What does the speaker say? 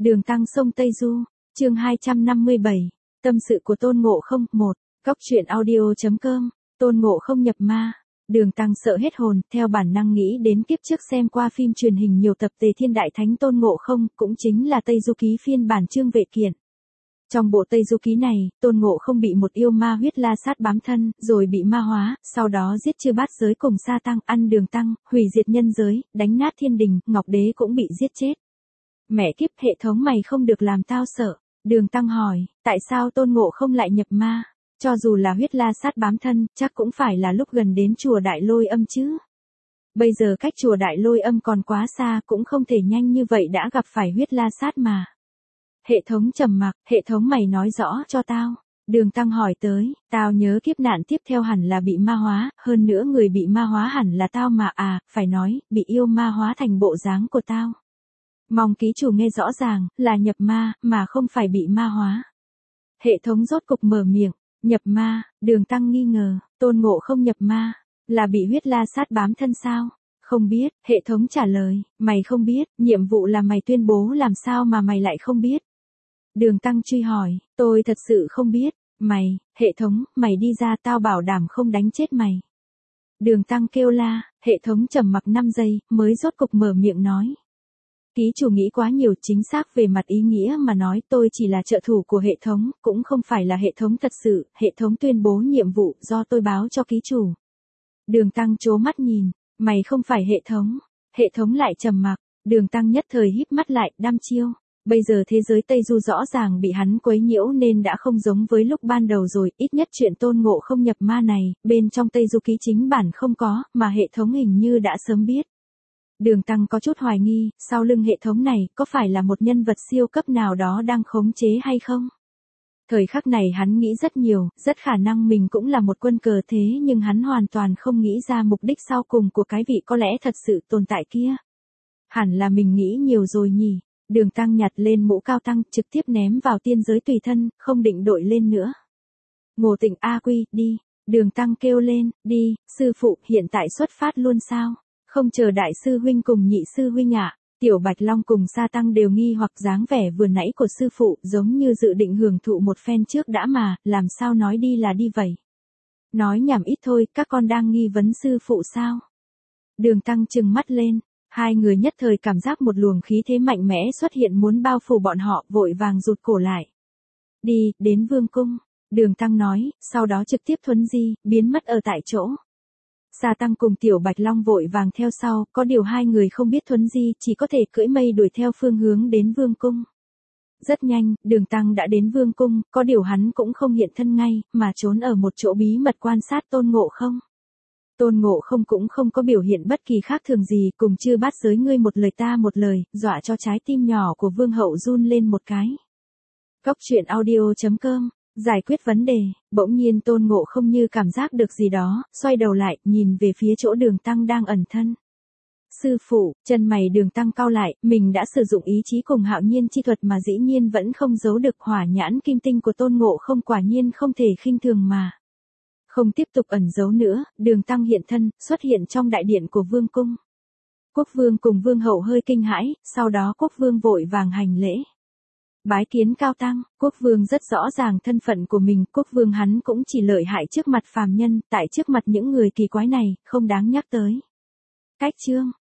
Đường Tăng sông Tây Du, chương 257, tâm sự của Tôn Ngộ Không, 1, Cóc truyện audio.com, Tôn Ngộ Không nhập ma. Đường Tăng sợ hết hồn, theo bản năng nghĩ đến kiếp trước xem qua phim truyền hình nhiều tập Tề Thiên Đại Thánh Tôn Ngộ Không, cũng chính là Tây Du Ký phiên bản Trương Vệ Kiện. Trong bộ Tây Du Ký này, Tôn Ngộ Không bị một yêu ma huyết la sát bám thân, rồi bị ma hóa, sau đó giết chư bát giới cùng Sa Tăng, ăn Đường Tăng, hủy diệt nhân giới, đánh nát thiên đình, Ngọc Đế cũng bị giết chết. Mẹ kiếp, hệ thống mày không được làm tao sợ. Đường Tăng hỏi, tại sao Tôn Ngộ Không lại nhập ma? Cho dù là huyết la sát bám thân, chắc cũng phải là lúc gần đến chùa Đại Lôi Âm chứ. Bây giờ cách chùa Đại Lôi Âm còn quá xa, cũng không thể nhanh như vậy đã gặp phải huyết la sát mà. Hệ thống trầm mặc, hệ thống mày nói rõ cho tao. Đường Tăng hỏi tới, tao nhớ kiếp nạn tiếp theo hẳn là bị ma hóa, hơn nữa người bị ma hóa hẳn là tao mà phải nói, bị yêu ma hóa thành bộ dáng của tao. Mong ký chủ nghe rõ ràng, là nhập ma, mà không phải bị ma hóa. Hệ thống rốt cục mở miệng, nhập ma, Đường Tăng nghi ngờ, Tôn Ngộ Không nhập ma, là bị huyết la sát bám thân sao? Không biết, hệ thống trả lời, mày không biết, nhiệm vụ là mày tuyên bố làm sao mà mày lại không biết? Đường Tăng truy hỏi, tôi thật sự không biết, hệ thống, mày đi ra tao bảo đảm không đánh chết mày. Đường Tăng kêu la, hệ thống trầm mặc 5 giây, mới rốt cục mở miệng nói. Ký chủ nghĩ quá nhiều, chính xác về mặt ý nghĩa mà nói tôi chỉ là trợ thủ của hệ thống, cũng không phải là hệ thống thật sự, hệ thống tuyên bố nhiệm vụ do tôi báo cho ký chủ. Đường Tăng trố mắt nhìn, mày không phải hệ thống lại trầm mặc, Đường Tăng nhất thời híp mắt lại, đăm chiêu. Bây giờ thế giới Tây Du rõ ràng bị hắn quấy nhiễu nên đã không giống với lúc ban đầu rồi, ít nhất chuyện Tôn Ngộ Không nhập ma này, bên trong Tây Du Ký chính bản không có, mà hệ thống hình như đã sớm biết. Đường Tăng có chút hoài nghi, sau lưng hệ thống này, có phải là một nhân vật siêu cấp nào đó đang khống chế hay không? Thời khắc này hắn nghĩ rất nhiều, rất khả năng mình cũng là một quân cờ thế nhưng hắn hoàn toàn không nghĩ ra mục đích sau cùng của cái vị có lẽ thật sự tồn tại kia. Hẳn là mình nghĩ nhiều rồi nhỉ. Đường Tăng nhặt lên mũ cao tăng, trực tiếp ném vào tiên giới tùy thân, không định đội lên nữa. Ngộ Tịnh A Quy, đi. Đường Tăng kêu lên, đi, sư phụ, hiện tại xuất phát luôn sao? Không chờ đại sư huynh cùng nhị sư huynh ạ. Tiểu Bạch Long cùng Sa Tăng đều nghi hoặc dáng vẻ vừa nãy của sư phụ, giống như dự định hưởng thụ một phen trước đã mà, làm sao nói đi là đi vậy? Nói nhảm ít thôi, các con đang nghi vấn sư phụ sao? Đường Tăng trừng mắt lên. Hai người nhất thời cảm giác một luồng khí thế mạnh mẽ xuất hiện muốn bao phủ bọn họ, vội vàng rụt cổ lại. Đi, đến vương cung. Đường Tăng nói, sau đó trực tiếp thuấn di, biến mất ở tại chỗ. Sa Tăng cùng Tiểu Bạch Long vội vàng theo sau, có điều hai người không biết thuấn di, chỉ có thể cưỡi mây đuổi theo phương hướng đến vương cung. Rất nhanh, Đường Tăng đã đến vương cung, có điều hắn cũng không hiện thân ngay, mà trốn ở một chỗ bí mật quan sát Tôn Ngộ Không. Tôn Ngộ Không cũng không có biểu hiện bất kỳ khác thường gì, cùng chư bát giới ngươi một lời ta một lời, dọa cho trái tim nhỏ của vương hậu run lên một cái. Cóc truyện audio.com, giải quyết vấn đề, bỗng nhiên Tôn Ngộ Không như cảm giác được gì đó, xoay đầu lại, nhìn về phía chỗ Đường Tăng đang ẩn thân. Sư phụ, chân mày Đường Tăng cau lại, mình đã sử dụng ý chí cùng hạo nhiên chi thuật mà dĩ nhiên vẫn không giấu được hỏa nhãn kim tinh của Tôn Ngộ Không, quả nhiên không thể khinh thường mà. Không tiếp tục ẩn giấu nữa, Đường Tăng hiện thân, xuất hiện trong đại điện của vương cung. Quốc vương cùng vương hậu hơi kinh hãi, sau đó quốc vương vội vàng hành lễ. Bái kiến cao tăng, quốc vương rất rõ ràng thân phận của mình, quốc vương hắn cũng chỉ lợi hại trước mặt phàm nhân, tại trước mặt những người kỳ quái này, không đáng nhắc tới. Cách chương,